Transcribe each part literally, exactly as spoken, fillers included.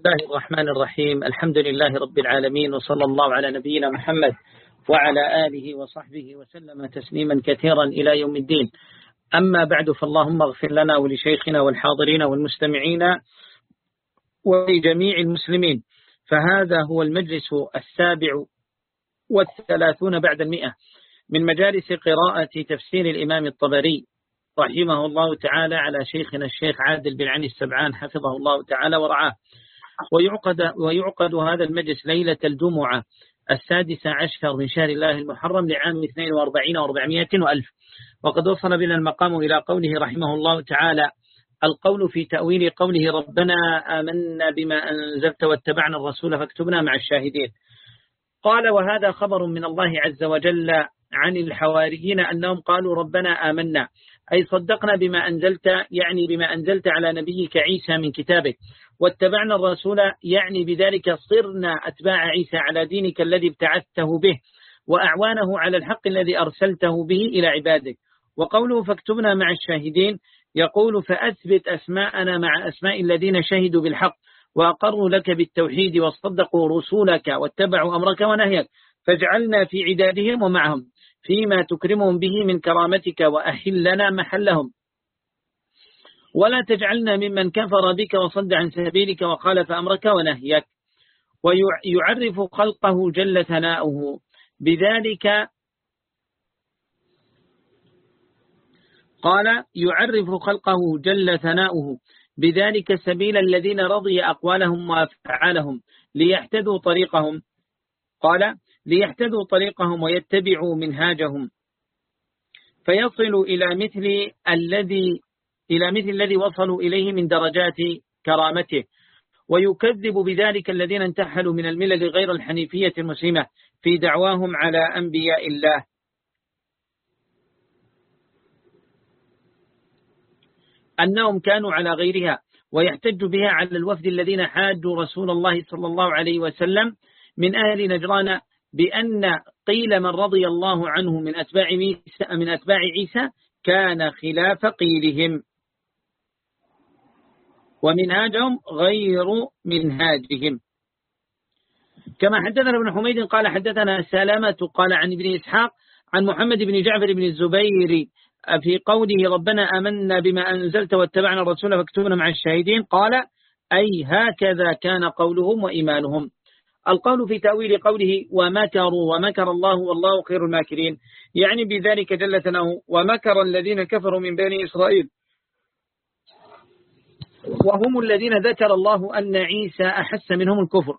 الله الرحمن الرحيم. الحمد لله رب العالمين، وصلى الله على نبينا محمد وعلى آله وصحبه وسلم تسليما كثيرا إلى يوم الدين. أما بعد، فاللهم اغفر لنا ولشيخنا والحاضرين والمستمعين ولجميع المسلمين. فهذا هو المجلس السابع والثلاثون بعد المئة من مجالس قراءة تفسير الإمام الطبري رحمه الله تعالى على شيخنا الشيخ عادل بن علي السبعان حفظه الله تعالى ورعاه. ويعقد, ويعقد هذا المجلس ليلة الجمعة السادسة عشر من شهر الله المحرم لعام اثنين وأربعين وأربعمائة وألف. وقد وصل بنا المقام إلى قوله رحمه الله تعالى: القول في تأويل قوله ربنا آمنا بما أنزلت واتبعنا الرسول فاكتبنا مع الشاهدين. قال: وهذا خبر من الله عز وجل عن الحواريين أنهم قالوا ربنا آمنا، أي صدقنا بما أنزلت، يعني بما أنزلت على نبيك عيسى من كتابك، واتبعنا الرسول، يعني بذلك صرنا أتباع عيسى على دينك الذي ابتعثته به وأعوانه على الحق الذي أرسلته به إلى عبادك. وقوله فاكتبنا مع الشاهدين يقول: فأثبت أسماءنا مع أسماء الذين شهدوا بالحق وأقروا لك بالتوحيد وصدقوا رسولك واتبعوا أمرك ونهيك، فاجعلنا في عدادهم ومعهم فيما تكرمهم به من كرامتك، وأحل لنا محلهم، ولا تجعلنا ممن كفر بك وصد عن سبيلك وخالف أمرك ونهيك. ويعرف خلقه جل ثناؤه بذلك، قال: يعرف خلقه جل ثناؤه بذلك سبيل الذين رضي أقوالهم وأفعالهم ليحتدوا طريقهم. قال: ليحتدوا طريقهم ويتبعوا منهاجهم، فيصلوا إلى مثل الذي إلى مثل الذي وصلوا إليه من درجات كرامته. ويكذب بذلك الذين انتحلوا من الملل غير الحنيفية المسلمة في دعواهم على أنبياء الله، أنهم كانوا على غيرها، ويحتج بها على الوفد الذين حاجوا رسول الله صلى الله عليه وسلم من أهل نجران بأن قيل من رضي الله عنه من أتباع عيسى, من أتباع عيسى كان خلاف قيلهم، ومنهاجهم غير منهاجهم. كما حدثنا ابن حميد قال حدثنا سلامة قال عن ابن إسحاق عن محمد بن جعفر بن الزبير في قوله ربنا آمنا بما أنزلت واتبعنا الرسول فاكتبنا مع الشاهدين، قال: أي هكذا كان قولهم وإيمانهم. القول في تأويل قوله ومكروا ومكر الله والله خير الماكرين، يعني بذلك جل ثناؤه: ومكر الذين كفروا من بني إسرائيل، وهم الذين ذكر الله أن عيسى أحس منهم الكفر،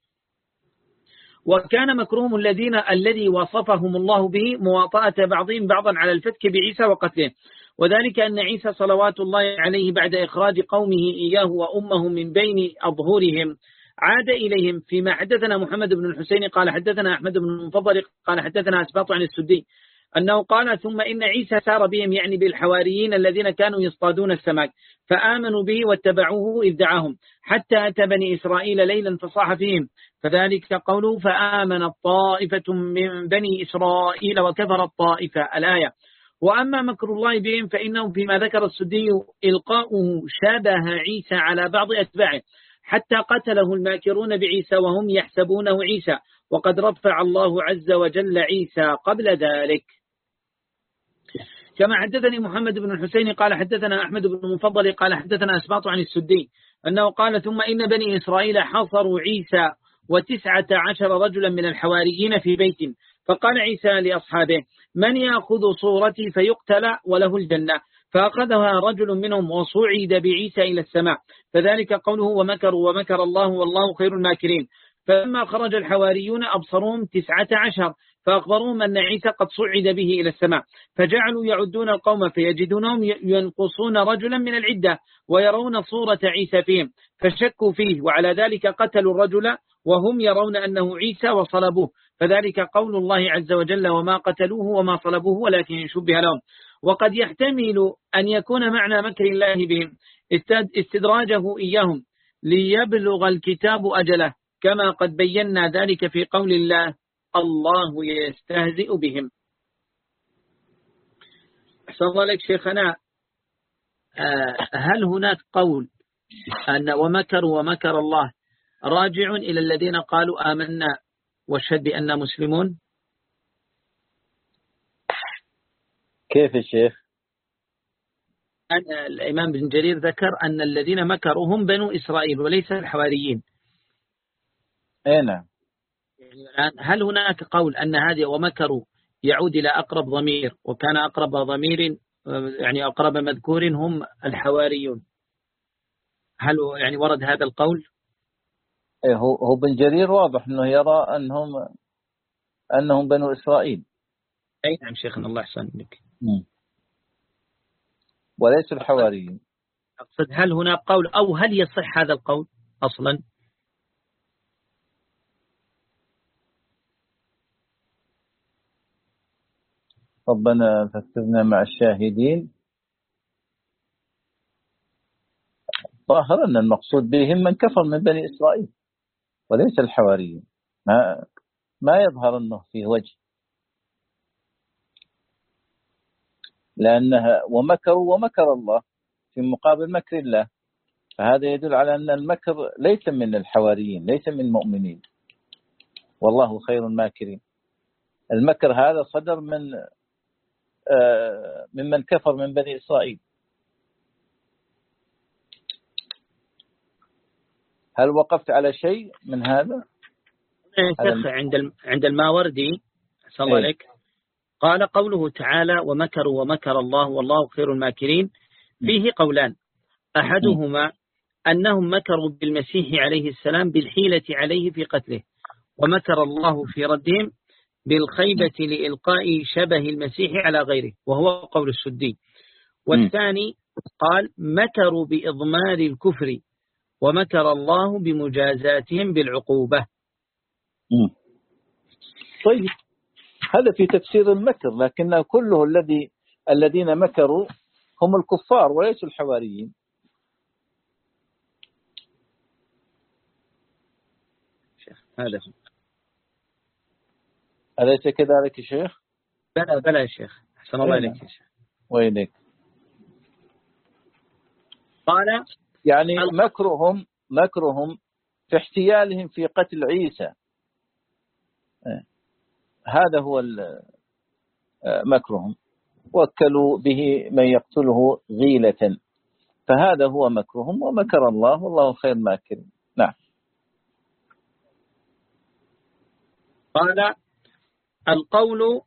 وكان مكرهم الذين الذي وصفهم الله به مواطأة بعضهم بعضا على الفتك بعيسى وقتله، وذلك أن عيسى صلوات الله عليه بعد إخراج قومه إياه وأمه من بين أظهرهم عاد إليهم. فيما حدثنا محمد بن الحسين قال حدثنا أحمد بن المفضل قال حدثنا أسباط عن السدي أنه قال: ثم إن عيسى سار بهم، يعني بالحواريين الذين كانوا يصطادون السمك، فآمنوا به واتبعوه إذ دعاهم، حتى أتى بني إسرائيل ليلا فصاح فيهم، فذلك قوله فآمن الطائفة من بني إسرائيل وكفر الطائفة الآية. وأما مكر الله بهم فإنه فيما ذكر السدي إلقاؤه شابه عيسى على بعض أتباعه، حتى قتله الماكرون بعيسى وهم يحسبونه عيسى، وقد رفع الله عز وجل عيسى قبل ذلك. كما حدثني محمد بن الحسين قال حدثنا أحمد بن المفضل قال حدثنا أسباط عن السدي أنه قال: ثم إن بني إسرائيل حاصروا عيسى وتسعة عشر رجلا من الحواريين في بيت، فقال عيسى لأصحابه: من يأخذ صورتي فيقتل وله الجنة، فأخذها رجل منهم وصعد بعيسى إلى السماء، فذلك قوله ومكروا ومكر الله والله خير الماكرين. فلما خرج الحواريون أبصرهم تسعة عشر، فأخبروهم أن عيسى قد صعد به إلى السماء، فجعلوا يعدون القوم فيجدونهم ينقصون رجلا من العدة ويرون صورة عيسى فيهم، فشكوا فيه، وعلى ذلك قتلوا الرجل وهم يرون أنه عيسى وصلبوه، فذلك قول الله عز وجل وما قتلوه وما صلبوه ولكن شبه لهم. وقد يحتمل أن يكون معنى مكر الله بهم استدراجه إياهم ليبلغ الكتاب أجله، كما قد بينا ذلك في قول الله الله يستهزئ بهم. أحسن الله لك شيخنا، هل هناك قول أن ومكروا ومكر الله راجع إلى الذين قالوا آمنا واشهد بأننا مسلمون؟ كيف يا شيخ؟ الإمام بن جرير ذكر أن الذين مكروا هم بنو إسرائيل وليس الحواريين. أي نعم. يعني هل هناك قول أن هذه ومكروا يعود إلى أقرب ضمير، وكان أقرب ضمير يعني أقرب مذكور هم الحواريون؟ هل يعني ورد هذا القول؟ إيه هو هو بن جرير واضح أنه يرى أنهم أنهم بنو إسرائيل. أي نعم شيخنا الله يحسن لك. وليس الحواريين. أقصد هل هناك قول أو هل يصح هذا القول أصلا؟ ربنا فاكتبنا مع الشاهدين. ظاهر أن المقصود بهم من كفر من بني إسرائيل وليس الحواريين. ما ما يظهر أنه فيه وجه، لأنها ومكروا ومكر الله في مقابل مكر الله، فهذا يدل على أن المكر ليس من الحواريين، ليس من المؤمنين، والله خير الماكرين. المكر هذا صدر من ممن كفر من بني إسرائيل. هل وقفت على شيء من هذا؟ عند عند الماوردي صلى الله عليك قال قوله تعالى ومكروا ومكر الله والله خير الماكرين فيه قولان، أحدهما أنهم مكروا بالمسيح عليه السلام بالحيلة عليه في قتله، ومكر الله في ردهم بالخيبة لإلقاء شبه المسيح على غيره، وهو قول السدي. والثاني قال مكروا بإضمار الكفر ومكر الله بمجازاتهم بالعقوبة. طيب هذا في تفسير المكر، لكن كله الذي الذين مكروا هم الكفار وليسوا الحواريين. هذا أليس كذلك يا شيخ؟ بلى بلى يا شيخ، أحسن الله إليك يا شيخ. وإليك. قال يعني مكرهم مكرهم في احتيالهم في قتل عيسى، هذا هو مكرهم، وكلوا به من يقتله غيلة، فهذا هو مكرهم، ومكر الله والله خير ماكرين. نعم. قال القول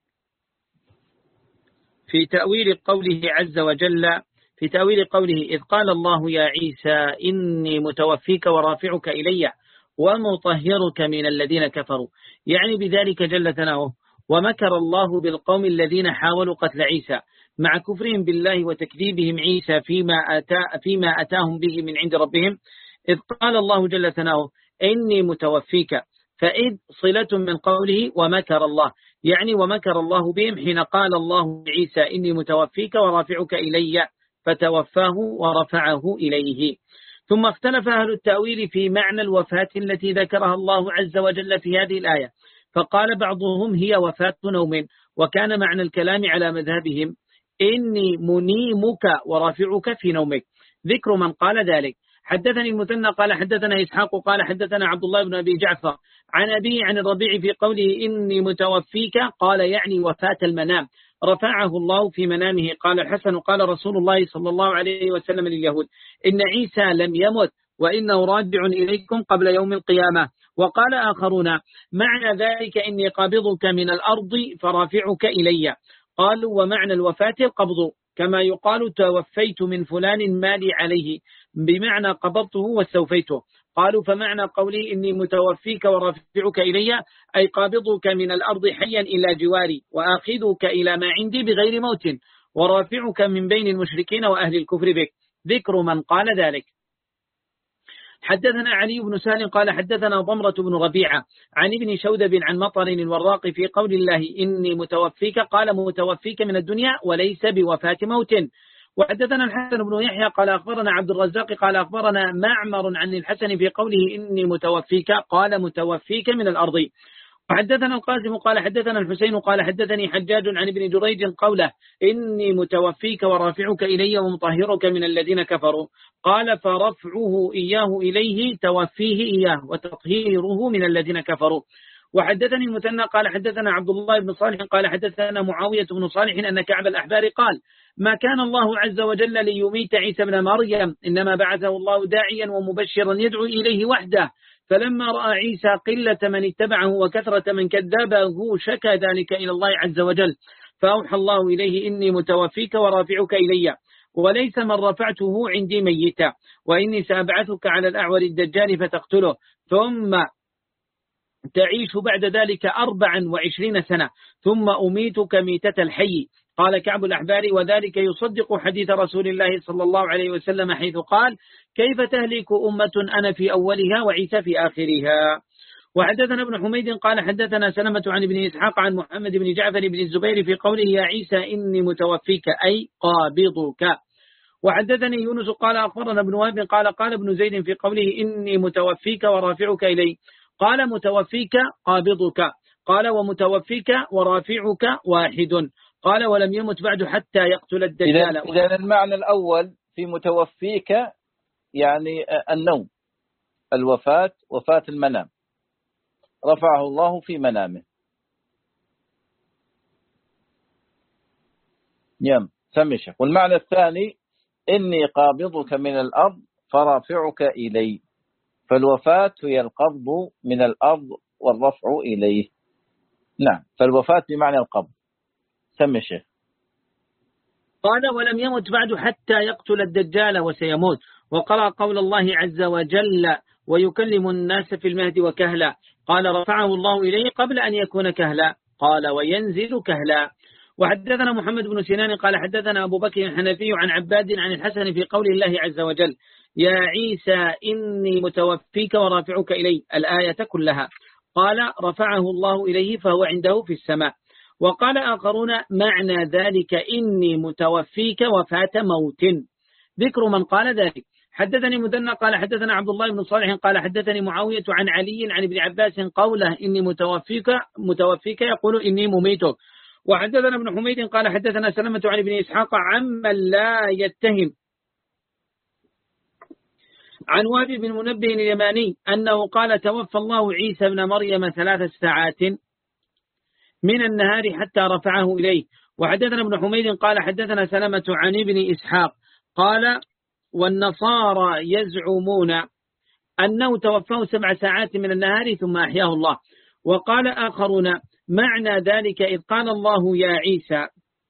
في تأويل قوله عز وجل في تأويل قوله إذ قال الله يا عيسى إني متوفيك ورافعك إلي ومطهرك من الذين كفروا، يعني بذلك جل ثناؤه ومكر الله بالقوم الذين حاولوا قتل عيسى مع كفرهم بالله وتكذيبهم عيسى فيما أتى فيما أتاهم به من عند ربهم. إذ قال الله جل ثناؤه إني متوفيك، فإذ صلة من قوله ومكر الله، يعني ومكر الله بهم حين قال الله عيسى إني متوفيك ورافعك إلي، فتوفاه ورفعه إليه. ثم اختلف أهل التأويل في معنى الوفاة التي ذكرها الله عز وجل في هذه الآية، فقال بعضهم هي وفاة نوم، وكان معنى الكلام على مذهبهم إني منيمك ورافعك في نومك. ذكر من قال ذلك. حدثني المثنى قال حدثنا إسحاق قال حدثنا عبد الله بن أبي جعفر عن أبي عن الربيع في قوله إني متوفيك، قال يعني وفاة المنام، رفعه الله في منامه. قال الحسن قال رسول الله صلى الله عليه وسلم لليهود إن عيسى لم يمت وإنه راجع إليكم قبل يوم القيامة. وقال آخرون معنى ذلك إني قابضك من الأرض فرافعك إلي. قالوا ومعنى الوفاة القبض، كما يقال توفيت من فلان مالي عليه، بمعنى قبضته واستوفيته. قالوا فمعنى قولي إني متوفيك ورافعك إلي أي قابضك من الأرض حيا إلى جواري وآخذك إلى ما عندي بغير موت ورافعك من بين المشركين وأهل الكفر بك. ذكر من قال ذلك. حدثنا علي بن سهل قال حدثنا ضمرة بن ربيعة عن ابن شودب عن مطر الوراق في قول الله إني متوفيك، قال متوفيك من الدنيا وليس بوفاة موت. وحدثنا الحسن بن يحيى قال أخبرنا عبد الرزاق قال أخبرنا معمر عن الحسن في قوله إني متوفيك، قال متوفيك من الأرض. وحدثنا القاسم قال حدثنا الحسين قال حدثني حجاج عن ابن جريج قوله إني متوفيك ورافعك إلي ومطهرك من الذين كفروا، قال فرفعه إياه إليه توفيه إياه وتطهيره من الذين كفروا. وحدثني المثنى قال حدثنا عبد الله بن صالح قال حدثنا معاوية بن صالح أن كعب الأحبار قال ما كان الله عز وجل ليميت عيسى بن مريم، إنما بعثه الله داعيا ومبشرا يدعو إليه وحده، فلما رأى عيسى قلة من اتبعه وكثرة من كذبه شكى ذلك إلى الله عز وجل، فأوحى الله إليه إني متوفيك ورافعك إلي، وليس من رفعته عندي ميتا، وإني سأبعثك على الأعور الدجال فتقتله، ثم تعيش بعد ذلك أربعا وعشرين سنة، ثم أميتك ميتة الحي. قال كعب الأحبار وذلك يصدق حديث رسول الله صلى الله عليه وسلم حيث قال كيف تهلك أمة أنا في أولها وعيسى في آخرها. وحدثنا ابن حميد قال حدثنا سلمة عن ابن إسحاق عن محمد بن جعفر بن الزبير في قوله يا عيسى إني متوفيك أي قابضك. وحدثني يونس قال أخبرنا ابن وهب قال قال ابن زيد في قوله إني متوفيك ورافعك إلي، قال متوفيك قابضك، قال ومتوفيك ورافعك واحد، قال ولم يمت بعد حتى يقتل الدجال. إذن المعنى الأول في متوفيك يعني النوم، الوفاة وفاة المنام، رفعه الله في منامه. يم سمشة. والمعنى الثاني إني قابضك من الأرض فرافعك إلي، فالوفاة هي القبض من الأرض والرفع إليه. نعم، فالوفاة بمعنى القبض. سمي الشيخ. قال ولم يمت بعد حتى يقتل الدجال وسيموت. وقرأ قول الله عز وجل ويكلم الناس في المهد وكهلا، قال رفعه الله إليه قبل أن يكون كهلا، قال وينزل كهلا. وحدثنا محمد بن سنان قال حدثنا أبو بكر الحنفي عن عباد عن الحسن في قول الله عز وجل يا عيسى إني متوفيك ورافعك إلي الآية كلها، قال رفعه الله إليه فهو عنده في السماء. وقال آخرون معنى ذلك إني متوفيك وفاة موت، ذكر من قال ذلك. حدثني مدنى قال حدثنا عبد الله بن صالح قال حدثني معاوية عن علي عن ابن عباس قوله إني متوفيك متوفيك يقول إني مميتك. وحدثنا ابن حميد قال حدثنا سلمة عن ابن إسحاق عمن لا يتهم عن وهب بن منبه اليماني أنه قال توفى الله عيسى بن مريم ثلاث ساعات من النهار حتى رفعه إليه. وحدثنا ابن حميد قال حدثنا سلمة عن ابن إسحاق قال والنصارى يزعمون أنه توفاه سبع ساعات من النهار ثم أحياه الله. وقال آخرون معنى ذلك إذ قال الله يا عيسى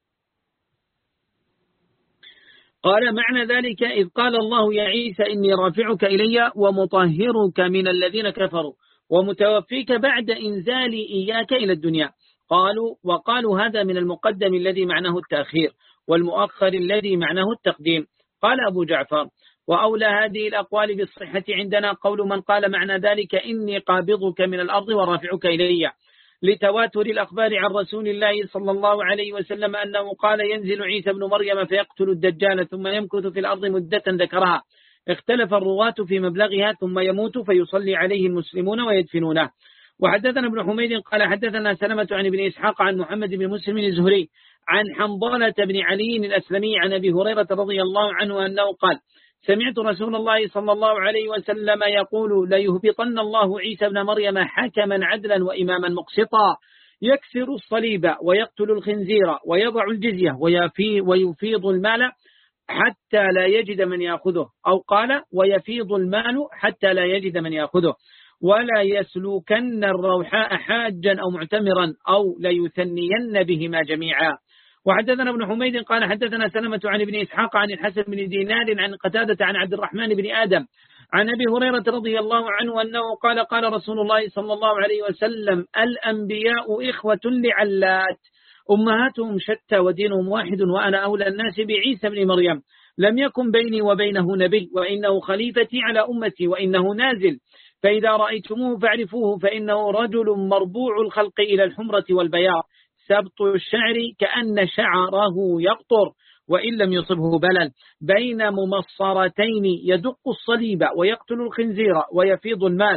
قال معنى ذلك إذ قال الله يا عيسى إني رافعك إلي ومطهرك من الذين كفروا ومتوفيك بعد إنزال إياك إلى الدنيا. قالوا وقالوا هذا من المقدم الذي معناه التأخير والمؤخر الذي معناه التقديم. قال أبو جعفر وأولى هذه الأقوال بالصحة عندنا قول من قال معنى ذلك إني قابضك من الأرض ورافعك إلي، لتواتر الأخبار عن رسول الله صلى الله عليه وسلم أنه قال ينزل عيسى بن مريم فيقتل الدجال ثم يمكث في الأرض مدة ذكرها، اختلف الرواة في مبلغها، ثم يموت فيصلي عليه المسلمون ويدفنونه. وحدثنا ابن حميد قال حدثنا سلمة عن ابن إسحاق عن محمد بن مسلم الزهري عن حنظلة بن علي الأسلمي عن أبي هريرة رضي الله عنه أنه قال سمعت رسول الله صلى الله عليه وسلم يقول ليهبطن الله عيسى بن مريم حكما عدلا وإماما مقسطا يكسر الصليب ويقتل الخنزير ويضع الجزية ويفي ويفيض المال حتى لا يجد من يأخذه، أو قال ويفيض المال حتى لا يجد من يأخذه، ولا يسلكن الروحاء حاجا أو معتمرا أو ليثنين بهما جميعا. وحدثنا ابن حميد قال حدثنا سلمة عن ابن إسحاق عن الحسن بن دينار عن قتادة عن عبد الرحمن بن آدم عن أبي هريرة رضي الله عنه أنه قال قال رسول الله صلى الله عليه وسلم الأنبياء إخوة لعلات أمهاتهم شتى ودينهم واحد وأنا أولى الناس بعيسى بن مريم، لم يكن بيني وبينه نبي وإنه خليفتي على أمتي وإنه نازل، فإذا رأيتموه فاعرفوه فإنه رجل مربوع الخلق إلى الحمرة والبياض سبط الشعر كأن شعره يقطر وإن لم يصبه بلل، بين ممصرتين يدق الصليب ويقتل الخنزير ويفيض المال،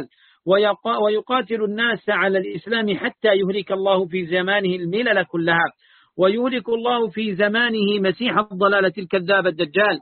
ويقاتل الناس على الإسلام حتى يهلك الله في زمانه الملل كلها، ويهلك الله في زمانه مسيح الضلالة الكذاب الدجال،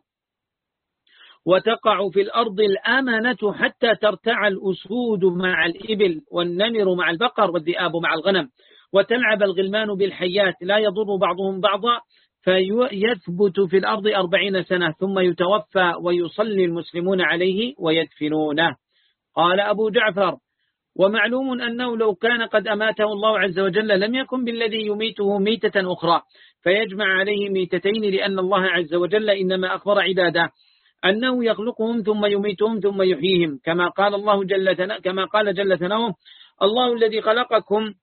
وتقع في الأرض الأمنة حتى ترتع الأسود مع الإبل والنمر مع البقر والذئاب مع الغنم، وتلعب الغلمان بالحيات لا يضر بعضهم بعضا، فيثبت في الأرض أربعين سنة ثم يتوفى ويصلي المسلمون عليه ويدفنونه. قال أبو جعفر: ومعلوم أنه لو كان قد أماته الله عز وجل لم يكن بالذي يميته ميتة أخرى فيجمع عليه ميتتين، لأن الله عز وجل إنما أخبر عباده أنه يخلقهم ثم يميتهم ثم يحييهم، كما قال الله جل كما قال جل ثناؤه: الله الذي خلقكم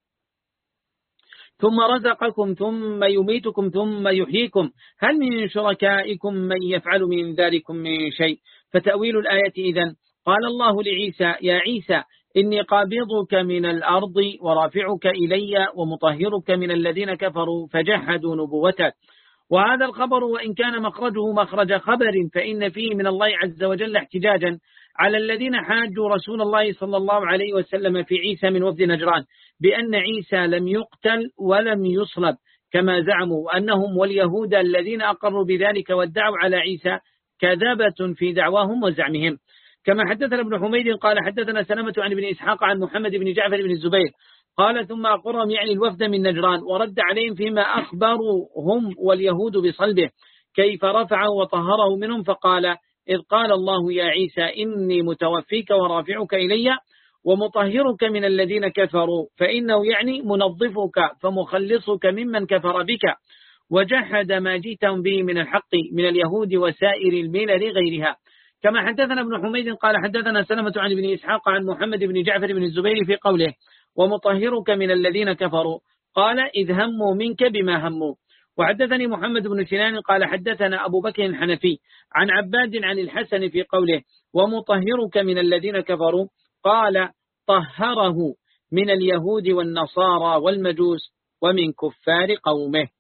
ثم رزقكم ثم يميتكم ثم يحييكم، هل من شركائكم من يفعل من ذلك من شيء؟ فتأويل الآية إذن: قال الله لعيسى: يا عيسى إني قابضك من الأرض ورافعك إلي ومطهرك من الذين كفروا فجحدوا نبوتك. وهذا الخبر وإن كان مخرجه مخرج خبر فإن فيه من الله عز وجل احتجاجا على الذين حاجوا رسول الله صلى الله عليه وسلم في عيسى من وفد نجران بأن عيسى لم يقتل ولم يصلب كما زعموا، وأنهم واليهود الذين أقروا بذلك وادعوا على عيسى كذبة في دعواهم وزعمهم. كما حدثنا ابن حميد قال حدثنا سلمة عن ابن إسحاق عن محمد بن جعفر بن الزبير قال: ثم أقرهم يعني الوفد من نجران ورد عليهم فيما أخبروا هم واليهود بصلبه كيف رفعه وطهره منهم، فقال: إذ قال الله يا عيسى إني متوفيك ورافعك إلي ومطهرك من الذين كفروا، فإنه يعني منظفك فمخلصك ممن كفر بك وجحد ما جئتهم به من الحق من اليهود وسائر الملل غيرها. كما حدثنا ابن حميد قال حدثنا سلمة عن ابن إسحاق عن محمد بن جعفر بن الزبير في قوله: ومطهرك من الذين كفروا، قال: إذ هموا منك بما هموا. وحدثني محمد بن سنان قال حدثنا أبو بكر الحنفي عن عباد عن الحسن في قوله: ومطهرك من الذين كفروا، قال: طهره من اليهود والنصارى والمجوس ومن كفار قومه.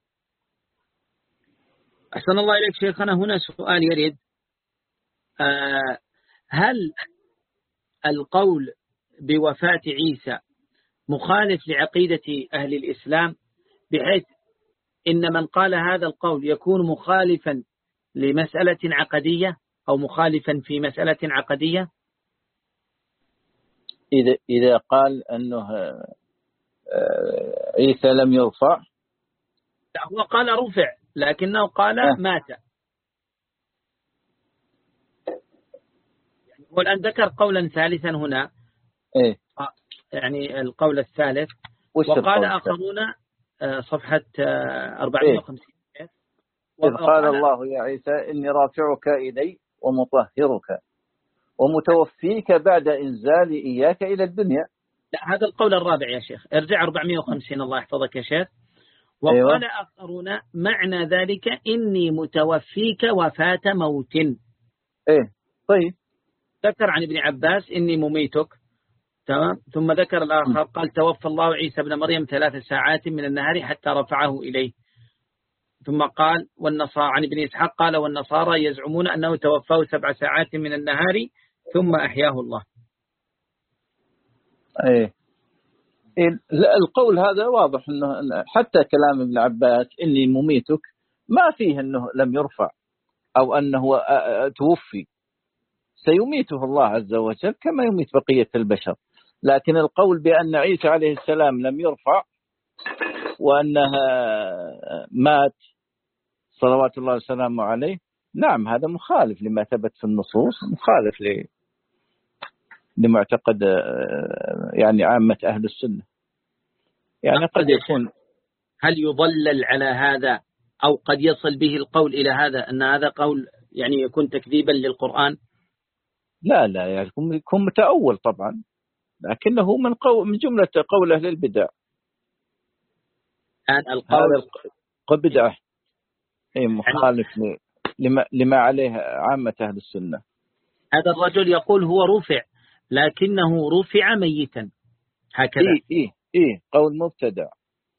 أحسن الله إليك شيخنا. هنا سؤال يريد: آه هل القول بوفاة عيسى مخالف لعقيدة أهل الإسلام، بحيث إن من قال هذا القول يكون مخالفا لمسألة عقدية أو مخالفا في مسألة عقدية؟ إذا إذا قال أنه عيسى لم يرفع، هو قال رفع لكنه قال أه. مات. والآن ذكر قولا ثالثا هنا، إيه؟ يعني القول الثالث، القول وقال آخرون صفحة أربعمائة وخمسين إيه؟ إذ قال الله يا عيسى إني رافعك إلي ومطهرك ومتوفيك بعد إنزال إياك إلى الدنيا. لا، هذا القول الرابع يا شيخ، ارجع أربعمائة وخمسين الله يحفظك يا شيخ. وقال أيوة. آخرون معنى ذلك إني متوفيك وفاة موت. إيه طيب. ذكر عن ابن عباس إني مميتك، تمام. ثم ذكر الآخر قال توفى الله عيسى ابن مريم ثلاث ساعات من النهار حتى رفعه إليه. ثم قال والنصارى عن ابن إسحاق قال والنصارى يزعمون أنه توفاه سبع ساعات من النهار ثم أحياه الله. إيه القول هذا واضح أنه حتى كلام ابن عباس إني مميتك ما فيه أنه لم يرفع أو أنه توفي، سيميته الله عز وجل كما يميت بقية البشر. لكن القول بأن عيسى عليه السلام لم يرفع وأنه مات صلوات الله وسلامه عليه، نعم هذا مخالف لما ثبت في النصوص، مخالف ل لمعتقد يعني عامة أهل السنة. يعني قد يكون هل يضلل على هذا أو قد يصل به القول إلى هذا أن هذا قول يعني يكون تكذيبا للقرآن؟ لا لا يعني يكون متأول طبعا، لكنه من قول من جملة قول أهل البدع. الآن القول بدعة أي مخالف لما لما عليه عامة أهل السنة. هذا الرجل يقول هو رفع لكنه رفع ميتا هكذا. إيه إيه إيه قول مبتدع.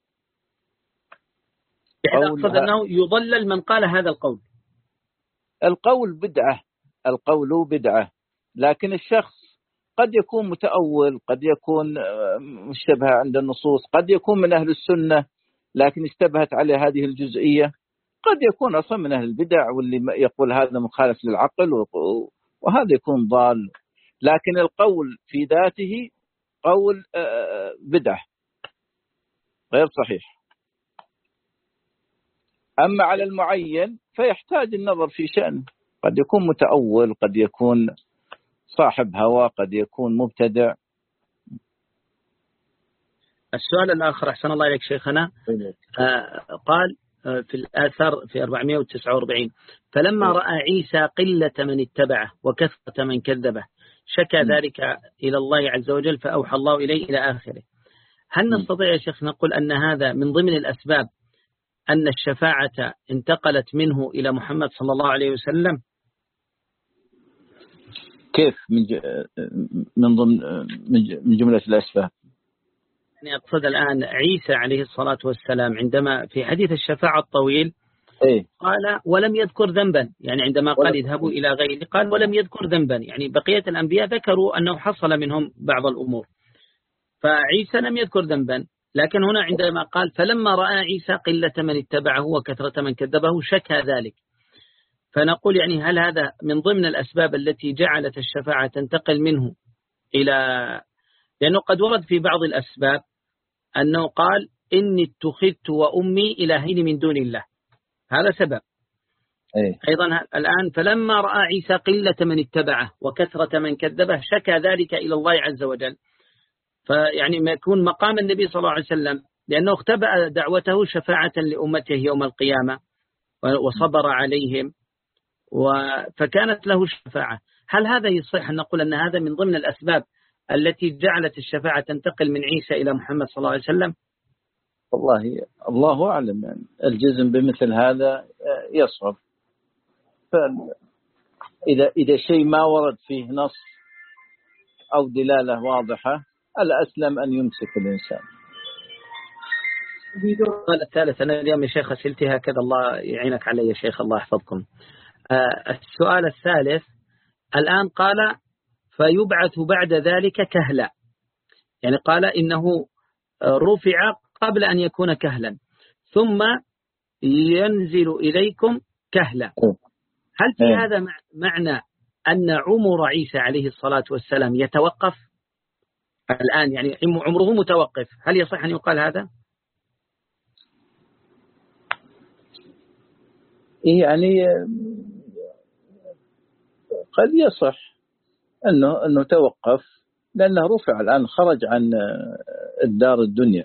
يعني أقصد أنه يضلل من قال هذا القول. القول بدعة، القول بدعة، لكن الشخص قد يكون متأول، قد يكون مشتبه عند النصوص، قد يكون من أهل السنة لكن اشتبهت عليه هذه الجزئية، قد يكون أصلا من أهل البدع واللي يقول هذا مخالف للعقل وهذا يكون ضال. لكن القول في ذاته قول بدعة غير صحيح. أما على المعين فيحتاج النظر في شأنه، قد يكون متأول، قد يكون صاحب هوى، قد يكون مبتدع. السؤال الآخر أحسن الله إليك شيخنا، آه قال آه في الآثار في أربعمائة وتسعة وأربعين فلما رأى عيسى قلة من اتبعه وكثرة من كذبه شكى ذلك إلى الله عز وجل فأوحى الله إليه إلى آخره. هل نستطيع يا شيخ نقول أن هذا من ضمن الأسباب أن الشفاعة انتقلت منه إلى محمد صلى الله عليه وسلم؟ كيف من من ضمن من جملة الأسباب؟ يعني أقصد الآن عيسى عليه الصلاة والسلام عندما في حديث الشفاعة الطويل إيه؟ قال ولم يذكر ذنبا، يعني عندما قال اذهبوا إلى غيره قال ولم يذكر ذنبا، يعني بقية الأنبياء ذكروا أنه حصل منهم بعض الأمور، فعيسى لم يذكر ذنبا. لكن هنا عندما قال فلما رأى عيسى قلة من اتبعه وكثرة من كذبه شكى ذلك، فنقول يعني هل هذا من ضمن الأسباب التي جعلت الشفاعة تنتقل منه إلى، لأنه قد ورد في بعض الأسباب أنه قال إني اتخذت وأمي إلهين من دون الله، هذا سبب. أيه. أيضا الآن فلما رأى عيسى قلة من اتبعه وكثرة من كذبه شكى ذلك إلى الله عز وجل، فيعني ما يكون مقام النبي صلى الله عليه وسلم لأنه اختبأ دعوته شفاعة لأمته يوم القيامة وصبر عليهم فكانت له الشفاعة. هل هذا يصح أن نقول أن هذا من ضمن الأسباب التي جعلت الشفاعة تنتقل من عيسى إلى محمد صلى الله عليه وسلم؟ والله الله أعلم، يعني الجزم بمثل هذا يصعب، فإذا إذا شيء ما ورد فيه نص أو دلالة واضحة الأسلم أن يمسك الإنسان. السؤال الثالث، أنا اليوم يا شيخ أسئلتي هكذا، الله يعينك علي يا شيخ، الله يحفظكم. آه السؤال الثالث الآن قال فيبعث بعد ذلك كهلا، يعني قال إنه رفع قبل أن يكون كهلا ثم ينزل إليكم كهلا. هل في هذا معنى أن عمر عيسى عليه الصلاة والسلام يتوقف الآن، يعني عمره متوقف؟ هل يصح أن يقال هذا؟ يعني قد يصح أنه أنه توقف لأنه رفع الآن، خرج عن الدار الدنيا،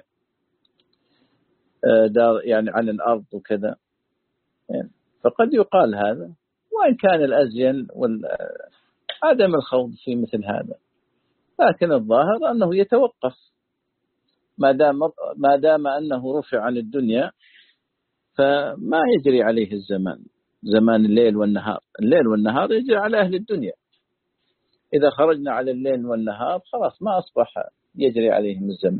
دار يعني عن الأرض وكذا، يعني فقد يقال هذا، وإن كان الأزين وعدم الخوض في مثل هذا، لكن الظاهر أنه يتوقف ما دام ما دام أنه رفع عن الدنيا، فما يجري عليه الزمان، زمان الليل والنهار، الليل والنهار يجري على أهل الدنيا، إذا خرجنا على الليل والنهار خلاص ما أصبح يجري عليهم الزمن.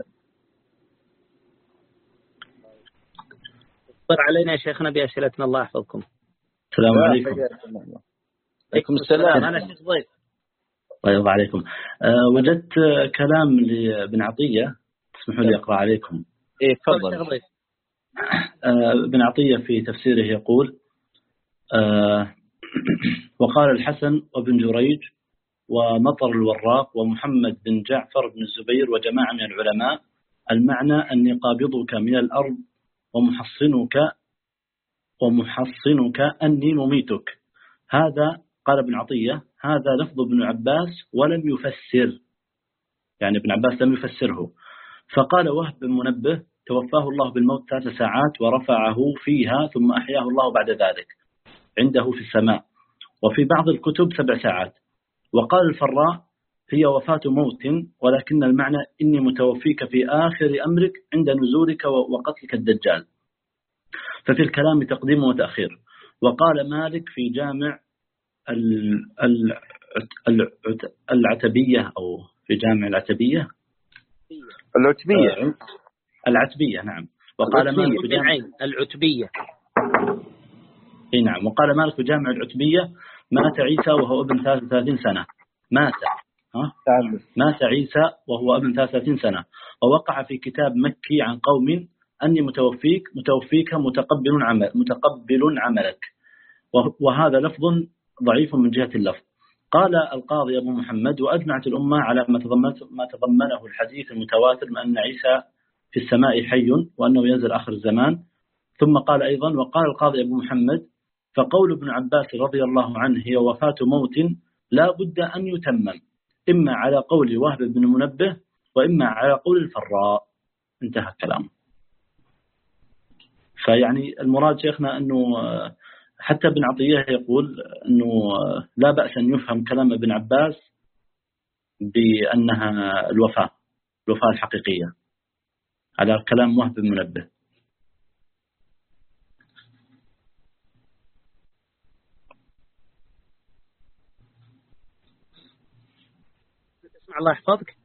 اصبر علينا يا شيخنا بأسئلتنا، الله يحفظكم. السلام عليكم. عليكم السلام. أنا شيخ ضيف. طيب عليكم. أه وجدت كلام لابن عطية، تسمحوا لي أقرأ عليكم؟ إيه تفضل. أه ابن عطية في تفسيره يقول أه وقال الحسن وابن جريج ومطر الوراق ومحمد بن جعفر بن الزبير وجماعة من العلماء المعنى أني قابضك من الأرض ومحصنك ومحصنك أني مميتك. هذا قال ابن عطية هذا لفظ ابن عباس ولم يفسر، يعني ابن عباس لم يفسره. فقال وهب بن منبه توفاه الله بالموت ثلاث ساعات ورفعه فيها ثم أحياه الله بعد ذلك عنده في السماء، وفي بعض الكتب سبع ساعات. وقال الفراء هي وفاة موت ولكن المعنى إني متوفيك في آخر أمرك عند نزولك وقتلك الدجال، ففي الكلام تقديم وتأخير. وقال مالك في جامع العتبية أو في جامع العتبية العتبية العتبية نعم. وقال مالك في جامع العتبية اي نعم. وقال مالك في جامع العتبية مات عيسى وهو ابن ثلاث وثلاثين سنة، مات ها؟ مات عيسى وهو ابن ثلاثين سنة، ووقع في كتاب مكي عن قوم أني متوفيك متوفيك متقبل عمل متقبل عملك، وهذا لفظ ضعيف من جهة اللفظ. قال القاضي أبو محمد: وأجمعت الأمة على ما ما تضمنه الحديث المتواتر من أن عيسى في السماء حي وأنه ينزل آخر الزمان. ثم قال أيضا: وقال القاضي أبو محمد: فقول ابن عباس رضي الله عنه هي وفاة موت لا بد أن يتمم، إما على قول وهب بن منبه وإما على قول الفراء. انتهى الكلام. فيعني المراد شيخنا أنه حتى ابن عطية يقول أنه لا بأس أن يفهم كلام ابن عباس بأنها الوفاة الوفاة الحقيقية على كلام وهب بن منبه. اسمع الله يحفظك.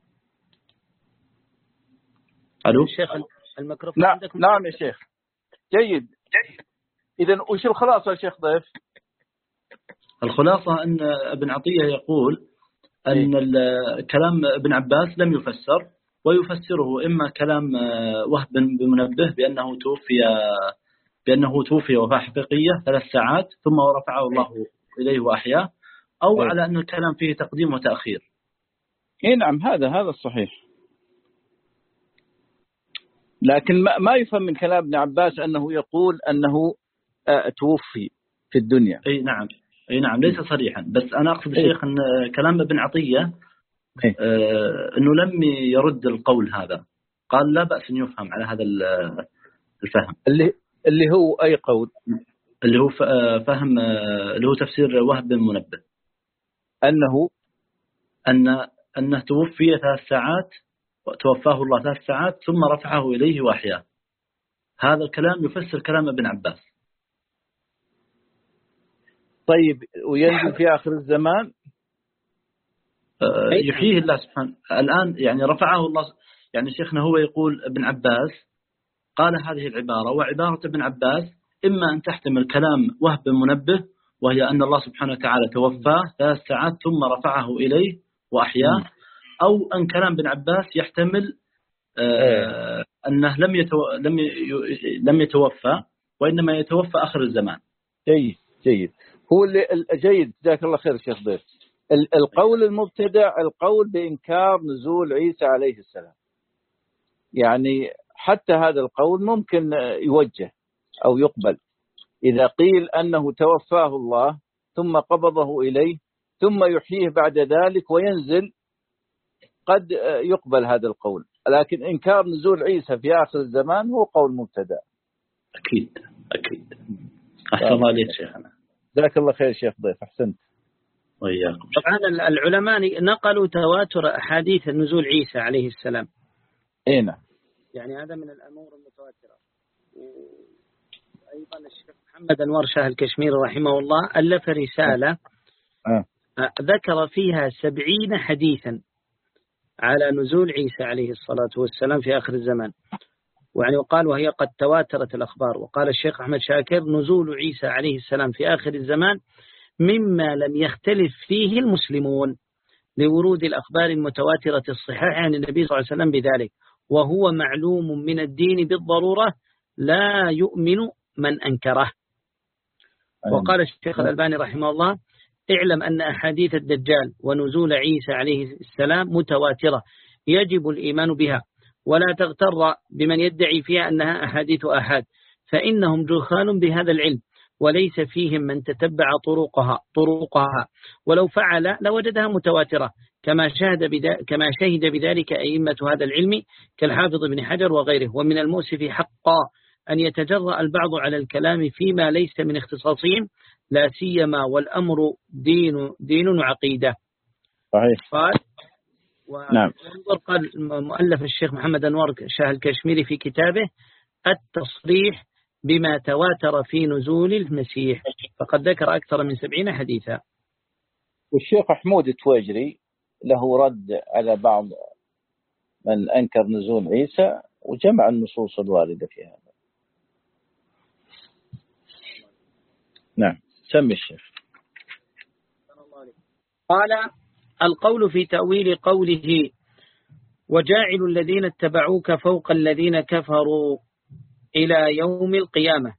ألو الشيخ الميكروفون لا. عندك؟ نعم يا شيخ. جيد. إذن وش الخلاصة يا شيخ ضيف؟ الخلاصة أن ابن عطية يقول أن كلام ابن عباس لم يفسر، ويفسره إما كلام وهب بن منبه بأنه توفي بأنه توفي وفاة حقيقية ثلاث ساعات ثم رفعه الله إليه وأحياه، أو على أن الكلام فيه تقديم وتأخير. إيه نعم، هذا هذا الصحيح. لكن ما يفهم من كلام ابن عباس أنه يقول أنه توفي في الدنيا. أي نعم أي نعم ليس صريحا، بس أنا أقصد إيه؟ شيخ أن كلام ابن عطية إيه؟ آه أنه لم يرد القول هذا، قال لا بأس أن يفهم على هذا الفهم. اللي اللي هو أي قول؟ اللي هو فهم اللي هو تفسير وهب بن منبه أنه أن أنه توفي ثلاث ساعات توفاه الله ثلاث ساعات ثم رفعه إليه وأحياه. هذا الكلام يفسر كلام ابن عباس. طيب وينزل في آخر الزمان يحييه الله سبحانه. الآن يعني رفعه الله، يعني شيخنا هو يقول ابن عباس قال هذه العبارة، وعبارة ابن عباس إما أن تحتمل كلام وهب بن منبه وهي أن الله سبحانه وتعالى توفاه ثلاث ساعات ثم رفعه إليه وأحياه، أو أن كلام ابن عباس يحتمل آه أنه لم يتو... لم ي... لم يتوفى وإنما يتوفى آخر الزمان. جيد جيد. هو اللي جيد. جزاك الله خير شيخ ضيف. القول المبتدع القول بإنكار نزول عيسى عليه السلام، يعني حتى هذا القول ممكن يوجه أو يقبل إذا قيل أنه توفاه الله ثم قبضه إليه ثم يحييه بعد ذلك وينزل، قد يقبل هذا القول. لكن إنكار نزول عيسى في آخر الزمان هو قول مبتدع. أكيد أكيد. أحسن الله عليك شيخنا. جزاك الله خير شيخ ضيف. أحسنت. وإياكم. طبعا العلماء نقلوا تواتر أحاديث نزول عيسى عليه السلام. إيه نعم. يعني هذا من الأمور المتواترة. وأيضا الشيخ محمد أنور شاه الكشميري رحمه الله ألف رسالة أه. ذكر فيها سبعين حديثا على نزول عيسى عليه الصلاة والسلام في آخر الزمان، ويعني وقال وهي قد تواترت الأخبار. وقال الشيخ أحمد شاكر نزول عيسى عليه السلام في آخر الزمان مما لم يختلف فيه المسلمون لورود الأخبار المتواترة الصحيحة عن النبي صلى الله عليه وسلم بذلك، وهو معلوم من الدين بالضرورة لا يؤمن من أنكره. وقال الشيخ الألباني رحمه الله اعلم أن أحاديث الدجال ونزول عيسى عليه السلام متواترة يجب الإيمان بها، ولا تغتر بمن يدعي فيها أنها أحاديث أحاد، فإنهم جهال بهذا العلم وليس فيهم من تتبع طرقها طرقها ولو فعل لوجدها متواترة، كما شهد كما شهد بذلك أئمة هذا العلم كالحافظ ابن حجر وغيره. ومن المؤسف حقا أن يتجرأ البعض على الكلام فيما ليس من اختصاصهم، لا سيما والأمر دين دين وعقيدة. صحيح. قال نعم. قال مؤلف الشيخ محمد أنور شاه الكشميري في كتابه التصريح بما تواتر في نزول المسيح، فقد ذكر أكثر من سبعين حديثا. والشيخ حمود التويجري له رد على بعض من أنكر نزول عيسى وجمع النصوص الواردة في هذا. نعم. سمي الشيخ. قال القول في تأويل قوله وجاعل الذين اتبعوك فوق الذين كفروا إلى يوم القيامة،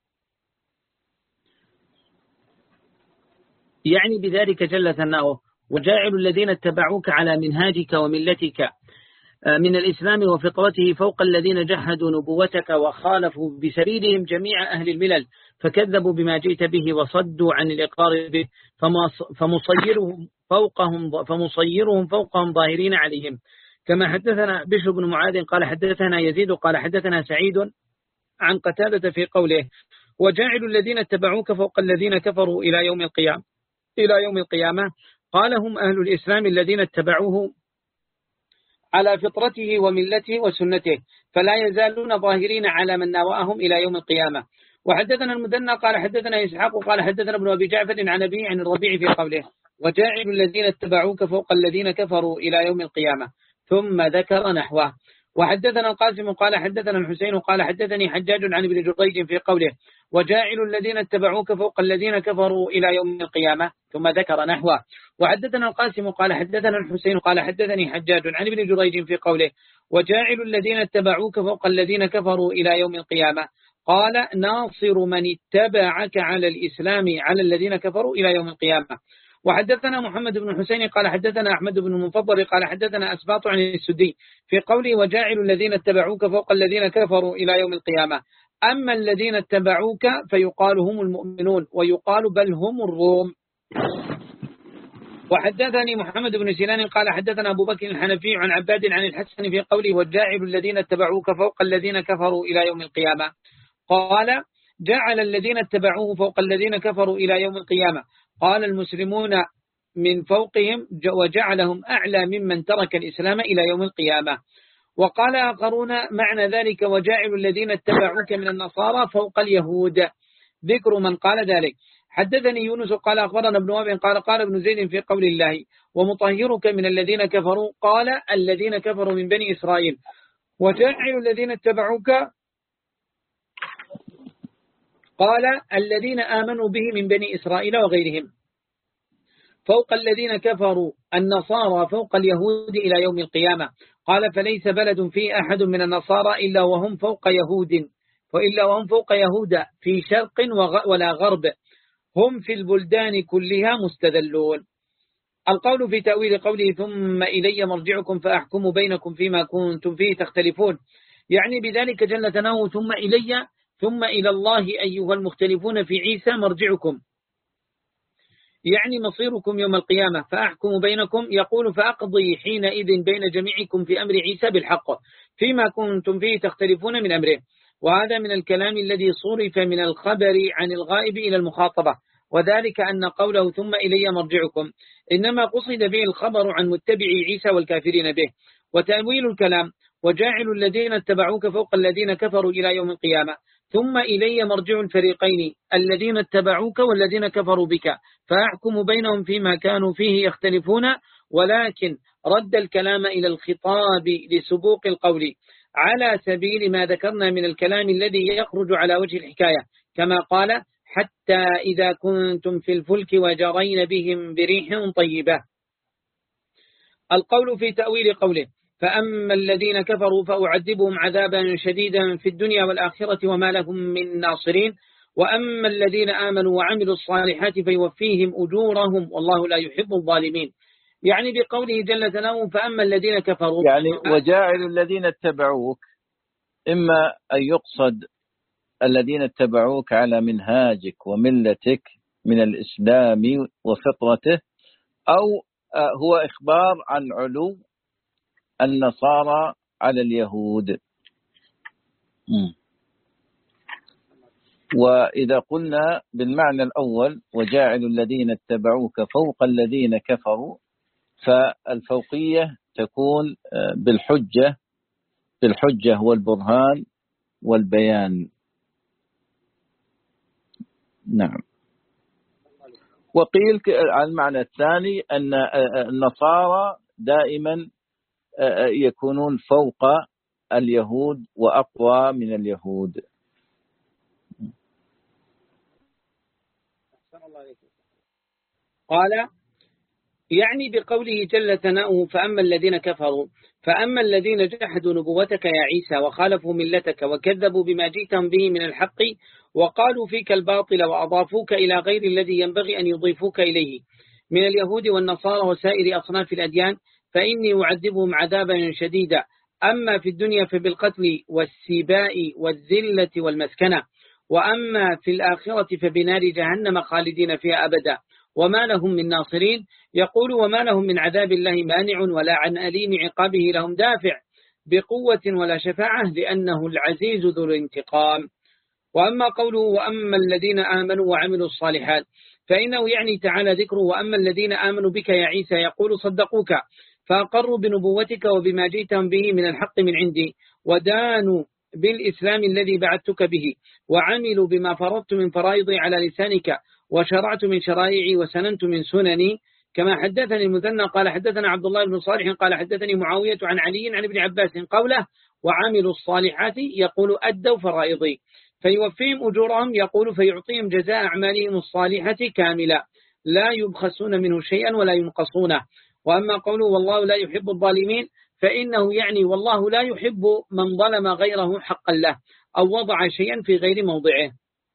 يعني بذلك جل ثناؤه وجاعل الذين اتبعوك على منهاجك وملتك من الإسلام وفطرته فوق الذين جحدوا نبوتك وخالفوا بسبيلهم جميع أهل الملل فكذبوا بما جئت به وصدوا عن الإقرار به فمصيرهم فوقهم فمصيرهم فوقهم ظاهرين عليهم. كما حدثنا بشر بن معاذ قال حدثنا يزيد قال حدثنا سعيد عن قتادة في قوله وجاعل الذين اتبعوك فوق الذين كفروا إلى يوم القيامة إلى يوم القيامة قال هم أهل الإسلام الذين اتبعوه على فطرته وملته وسنته فلا يزالون ظاهرين على من نواهم إلى يوم القيامة. وحدثنا المثنى قال حدثنا إسحاق قال حدثنا ابن أبي جعفر عن أبي عن الربيع في قوله وجاعل الذين اتبعوك فوق الذين كفروا إلى يوم القيامة ثم ذكر نحوه. وحدثنا القاسم قال حدثنا الحسين قال حدثني حجاج عن ابن جريج في قوله وجاعل الذين اتبعوك فوق الذين كفروا إلى يوم القيامة ثم ذكر نحوه. وحدثنا القاسم قال حدثنا الحسين قال حدثني حجاج عن ابن جريج في قوله وجاعل الذين اتبعوك فوق الذين كفروا إلى يوم القيامة قال ناصر من اتبعك على الإسلام على الذين كفروا إلى يوم القيامة. وحدثنا محمد بن حسين قال حدثنا أحمد بن المفضل قال حدثنا أسباط عن السدي في قوله وجاعل الذين اتبعوك فوق الذين كفروا إلى يوم القيامة أما الذين اتبعوك فيقال هم المؤمنون ويقال بل هم الروم. وحدثني محمد بن سنان قال حدثنا أبو بكر الحنفي عن عباد عن الحسن في قوله وجاعل الذين اتبعوك فوق الذين كفروا إلى يوم القيامة قال جعل الذين اتبعوه فوق الذين كفروا إلى يوم القيامة قال المسلمون من فوقهم وجعلهم أعلى ممن ترك الإسلام إلى يوم القيامة. وقال آخرون معنى ذلك وجاعل الذين اتبعوك من النصارى فوق اليهود ذكر من قال ذلك. حدثني يونس قال أخبرنا ابن وهب قال قال ابن زيد في قول الله ومطهرك من الذين كفروا قال الذين كفروا من بني إسرائيل وجاعل الذين اتبعوك قال الذين آمنوا به من بني إسرائيل وغيرهم فوق الذين كفروا النصارى فوق اليهود إلى يوم القيامة قال فليس بلد فيه أحد من النصارى إلا وهم فوق يهود وإلا وهم فوق يهود في شرق ولا غرب هم في البلدان كلها مستذلون. القول في تأويل قوله ثم إلي مرجعكم فأحكم بينكم فيما كنتم فيه تختلفون يعني بذلك جل ثناؤه ثم إلي ثم إلى الله أيها المختلفون في عيسى مرجعكم يعني مصيركم يوم القيامة فأحكم بينكم يقول فأقضي حينئذ بين جميعكم في أمر عيسى بالحق فيما كنتم فيه تختلفون من أمره. وهذا من الكلام الذي صرف من الخبر عن الغائب إلى المخاطبة وذلك أن قوله ثم إلي مرجعكم إنما قصد به الخبر عن متبعي عيسى والكافرين به. وتأويل الكلام وجاعل الذين اتبعوك فوق الذين كفروا إلى يوم القيامة ثم إلي مرجع الفريقين الذين اتبعوك والذين كفروا بك فأحكم بينهم فيما كانوا فيه يختلفون ولكن رد الكلام إلى الخطاب لسبوق القول على سبيل ما ذكرنا من الكلام الذي يخرج على وجه الحكاية كما قال حتى إذا كنتم في الفلك وجرين بهم بريح طيبة. القول في تأويل قوله فأما الذين كفروا فأعذبهم عذابا شديدا في الدنيا والآخرة وما لهم من ناصرين وأما الذين آمنوا وعملوا الصالحات فيوفيهم أجورهم والله لا يحب الظالمين يعني بقوله جل ثناؤه فأما الذين كفروا يعني وجاعل الذين اتبعوك إما أن يقصد الذين اتبعوك على منهاجك وملتك من الإسلام وفطرته أو هو إخبار عن علو النصارى على اليهود. م. وإذا قلنا بالمعنى الأول وجاعل الذين اتبعوك فوق الذين كفروا فالفوقية تكون بالحجة بالحجة والبرهان والبيان. نعم. وقيل على المعنى الثاني أن النصارى دائما يكونون فوق اليهود وأقوى من اليهود. قال يعني بقوله جل ثناؤه فأما الذين كفروا فأما الذين جحدوا نبوتك يا عيسى وخالفوا ملتك وكذبوا بما جئتهم به من الحق وقالوا فيك الباطل وأضافوك إلى غير الذي ينبغي أن يضيفوك إليه من اليهود والنصارى وسائر أصناف الأديان فإني أعذبهم عذابا شديدا أما في الدنيا فبالقتل والسباء والذلة والمسكنة وأما في الآخرة فبنار جهنم خالدين فيها أبدا وما لهم من ناصرين يقول وما لهم من عذاب الله مانع ولا عن أليم عقابه لهم دافع بقوة ولا شفاعة لأنه العزيز ذو الانتقام. وأما قوله وأما الذين آمنوا وعملوا الصالحات فإنه يعني تعالى ذكره وأما الذين آمنوا بك يا عيسى يقول صدقوك فأقروا بنبوتك وبما جئتهم به من الحق من عندي ودانوا بالإسلام الذي بعثتك به وعملوا بما فرضت من فرائضي على لسانك وشرعت من شرائعي وسننت من سنني كما حدثني المثنى قال حدثنا عبد الله بن صالح قال حدثني معاوية عن علي عن ابن عباس قوله وعملوا الصالحات يقول أدوا فرائضي فيوفيهم أجورهم يقول فيعطيهم جزاء أعمالهم الصالحة كاملة لا يبخسون منه شيئا ولا ينقصونه. وأما قوله والله لا يحب الظالمين فإنه يعني والله لا يحب من ظلم غيره حقا له أو وضع شيئا في غير موضعه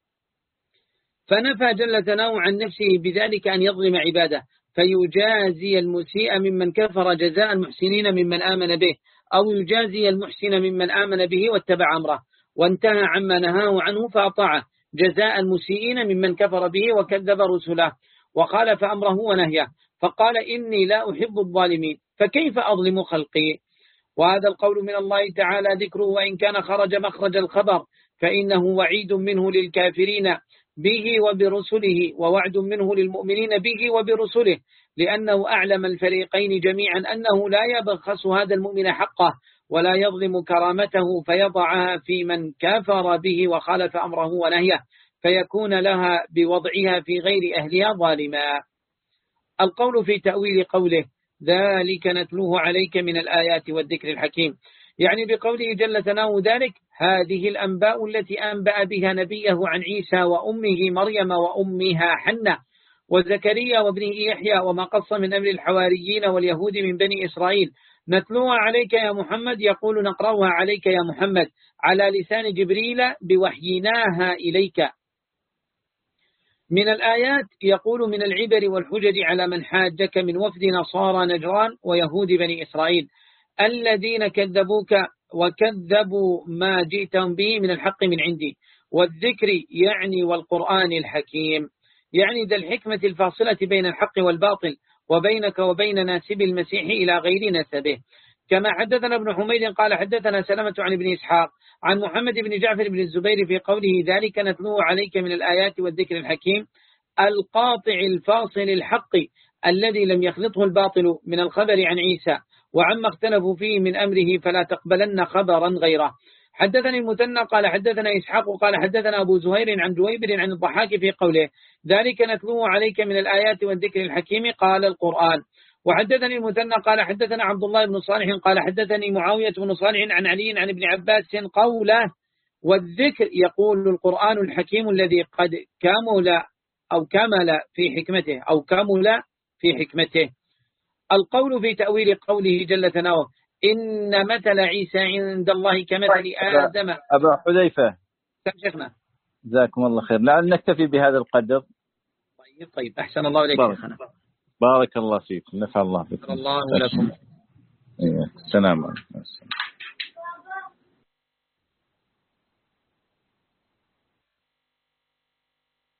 فنفى جل ثناؤه عن نفسه بذلك أن يظلم عباده فيجازي المسيء ممن كفر جزاء المحسنين ممن آمن به أو يجازي المحسن ممن آمن به واتبع أمره وانتهى عما نهاه عنه فأطاعه جزاء المسيئين ممن كفر به وكذب رسله وخالف أمره ونهيه فقال إني لا أحب الظالمين فكيف أظلم خلقي. وهذا القول من الله تعالى ذكره وإن كان خرج مخرج الخبر فإنه وعيد منه للكافرين به وبرسله ووعد منه للمؤمنين به وبرسله لأنه أعلم الفريقين جميعا أنه لا يبخس هذا المؤمن حقه ولا يظلم كرامته فيضعها في من كفر به وخالف أمره ونهيه فيكون لها بوضعها في غير أهلها ظالما. القول في تأويل قوله ذلك نتلوه عليك من الآيات والذكر الحكيم يعني بقوله جل ثناؤه ذلك هذه الأنباء التي أنبأ بها نبيه عن عيسى وأمه مريم وأمها حنة وزكريا وابنه يحيى وما قص من أمر الحواريين واليهود من بني إسرائيل نتلوها عليك يا محمد يقول نقرأها عليك يا محمد على لسان جبريل بوحيناها إليك من الآيات يقول من العبر والحجج على من حاجك من وفد نصارى نجران ويهود بني إسرائيل الذين كذبوك وكذبوا ما جئتهم به من الحق من عندي والذكر يعني والقرآن الحكيم يعني ذا الحكمة الفاصلة بين الحق والباطل وبينك وبين ناسب المسيح إلى غير نسبه كما حدثنا ابن حميد قال حدثنا سلمة عن ابن إسحاق عن محمد بن جعفر بن الزبير في قوله ذلك نتلوه عليك من الآيات والذكر الحكيم القاطع الفاصل الحق الذي لم يخلطه الباطل من الخبر عن عيسى وعما اختلفوا فيه من أمره فلا تقبلن خبرا غيره. حدثني المثنى قال حدثنا إسحاق قال حدثنا أبو زهير عن جويبر عن الضحاك في قوله ذلك نتلوه عليك من الآيات والذكر الحكيم قال القرآن. وحدثني المثنى قال حدثنا عبد الله بن صالح قال حدثني معاوية بن صالح عن علي عن ابن عباس قوله والذكر يقول القرآن الحكيم الذي قد كمل أو كمل في حكمته أو كمل في حكمته. القول في تأويل قوله جل ثناؤه إن مثل عيسى عند الله كمثل آدم. أبا حذيفة شيخنا جزاكم الله خير لعل نكتفي بهذا القدر. طيب طيب أحسن الله إليك بارك, بارك الله فيك نفع الله بكم الله لكم. السلام عليكم.